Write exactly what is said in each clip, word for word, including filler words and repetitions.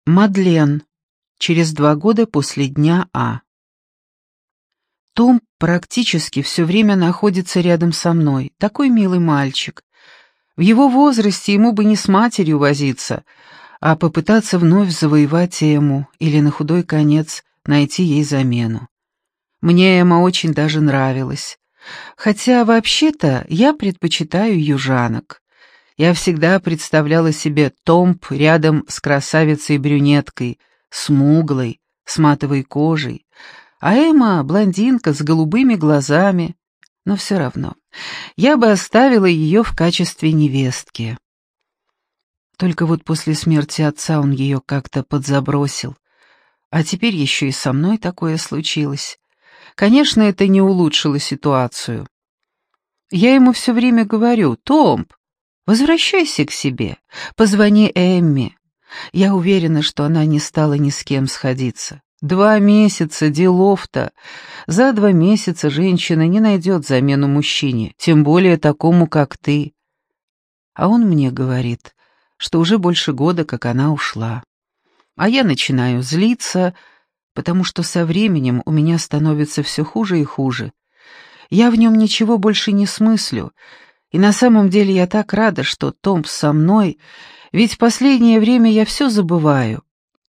Мадлен. Через два года после дня А. Том практически все время находится рядом со мной. Такой милый мальчик. В его возрасте ему бы не с матерью возиться, а попытаться вновь завоевать Эмму или на худой конец найти ей замену. Мне Эмма очень даже нравилась. Хотя, вообще-то, я предпочитаю южанок. Я всегда представляла себе Томб рядом с красавицей-брюнеткой, смуглой, с матовой кожей, а Эмма — блондинка с голубыми глазами, но все равно я бы оставила ее в качестве невестки. Только вот после смерти отца он ее как-то подзабросил, а теперь еще и со мной такое случилось. Конечно, это не улучшило ситуацию. Я ему все время говорю: «Томб, возвращайся к себе, позвони Эмме». Я уверена, что она не стала ни с кем сходиться. Два месяца, делов-то. За два месяца женщина не найдет замену мужчине, тем более такому, как ты. А он мне говорит, что уже больше года, как она ушла. А я начинаю злиться, потому что со временем у меня становится все хуже и хуже. Я в нем ничего больше не смыслю, и на самом деле я так рада, что Том со мной, ведь в последнее время я все забываю.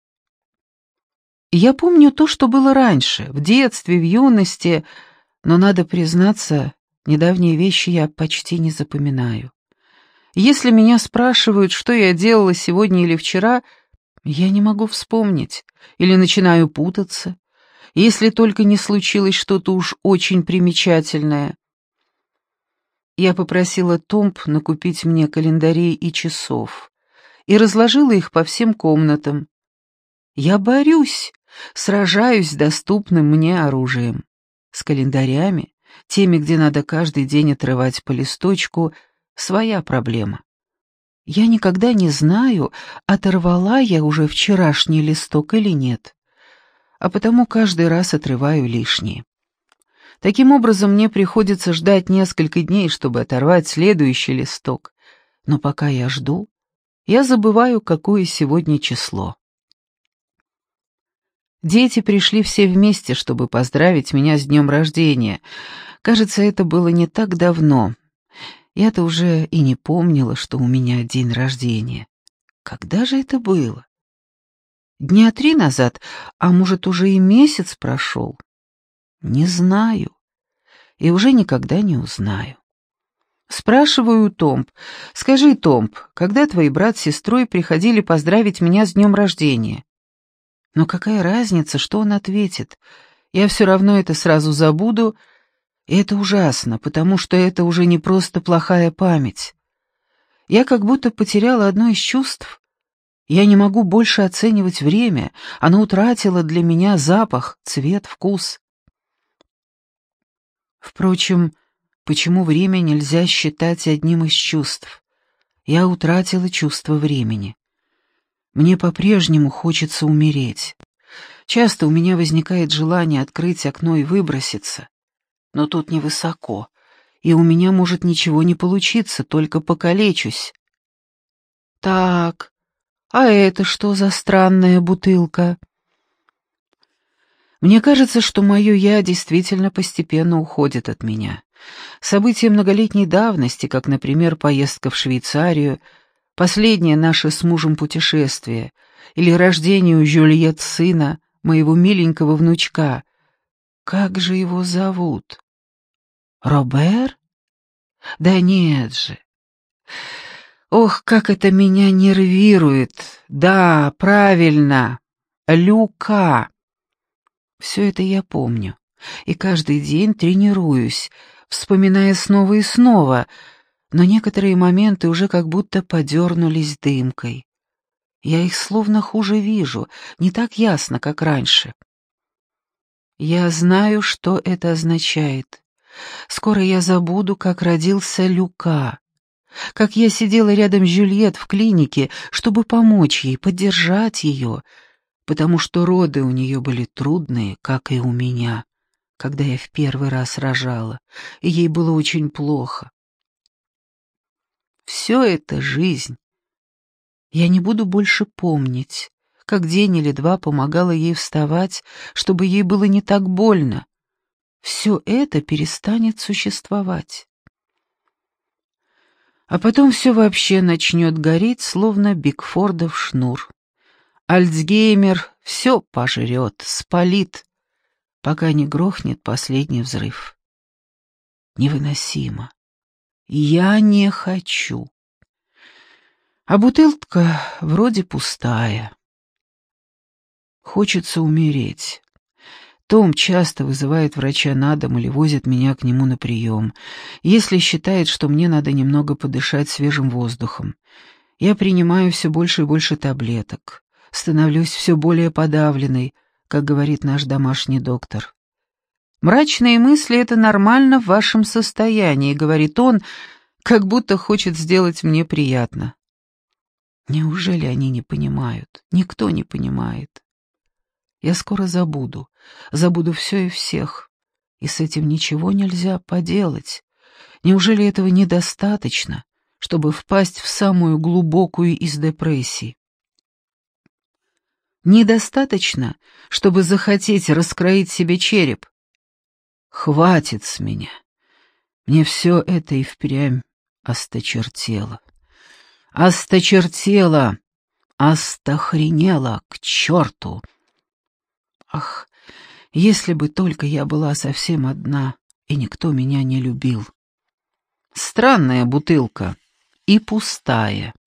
Я помню то, что было раньше, в детстве, в юности, но, надо признаться, недавние вещи я почти не запоминаю. Если меня спрашивают, что я делала сегодня или вчера, я не могу вспомнить или начинаю путаться, если только не случилось что-то уж очень примечательное. Я попросила Томб накупить мне календарей и часов и разложила их по всем комнатам. Я борюсь, сражаюсь с доступным мне оружием. С календарями, теми, где надо каждый день отрывать по листочку, своя проблема. Я никогда не знаю, оторвала я уже вчерашний листок или нет, а потому каждый раз отрываю лишние. Таким образом, мне приходится ждать несколько дней, чтобы оторвать следующий листок. Но пока я жду, я забываю, какое сегодня число. Дети пришли все вместе, чтобы поздравить меня с днем рождения. Кажется, это было не так давно. Я-то уже и не помнила, что у меня день рождения. Когда же это было? Дня три назад, а может, уже и месяц прошел? Не знаю. И уже никогда не узнаю. Спрашиваю у Томб: «Скажи, Томб, когда твой брат с сестрой приходили поздравить меня с днем рождения?» Но какая разница, что он ответит? Я все равно это сразу забуду, и это ужасно, потому что это уже не просто плохая память. Я как будто потеряла одно из чувств. Я не могу больше оценивать время, оно утратило для меня запах, цвет, вкус. Впрочем, почему время нельзя считать одним из чувств? Я утратила чувство времени. Мне по-прежнему хочется умереть. Часто у меня возникает желание открыть окно и выброситься. Но тут невысоко, и у меня может ничего не получиться, только покалечусь. Так, а это что за странная бутылка? Мне кажется, что мое «я» действительно постепенно уходит от меня. События многолетней давности, как, например, поездка в Швейцарию, последнее наше с мужем путешествие, или рождение у Жюльет сына, моего миленького внучка. Как же его зовут? Робер? Да нет же. Ох, как это меня нервирует. Да, правильно. Люка. Все это я помню. И каждый день тренируюсь, вспоминая снова и снова, но некоторые моменты уже как будто подернулись дымкой. Я их словно хуже вижу, не так ясно, как раньше. Я знаю, что это означает. Скоро я забуду, как родился Люка, как я сидела рядом с Жюльет в клинике, чтобы помочь ей, поддержать ее, потому что роды у нее были трудные, как и у меня, когда я в первый раз рожала, и ей было очень плохо. Все это жизнь. Я не буду больше помнить, как день или два помогала ей вставать, чтобы ей было не так больно. Все это перестанет существовать. А потом все вообще начнет гореть, словно Бигфордов шнур. Альцгеймер все пожрет, спалит, пока не грохнет последний взрыв. Невыносимо. Я не хочу. А бутылка вроде пустая. Хочется умереть. Том часто вызывает врача на дом или возит меня к нему на прием, если считает, что мне надо немного подышать свежим воздухом. Я принимаю все больше и больше таблеток, становлюсь все более подавленной, как говорит наш домашний доктор. «Мрачные мысли — это нормально в вашем состоянии», — говорит он, как будто хочет сделать мне приятно. Неужели они не понимают? Никто не понимает. Я скоро забуду, забуду все и всех, и с этим ничего нельзя поделать. Неужели этого недостаточно, чтобы впасть в самую глубокую из депрессий? Недостаточно, чтобы захотеть раскроить себе череп? Хватит с меня. Мне все это и впрямь осточертело. Осточертело, остохренело, к черту. Ах, если бы только я была совсем одна, и никто меня не любил. Странная бутылка и пустая.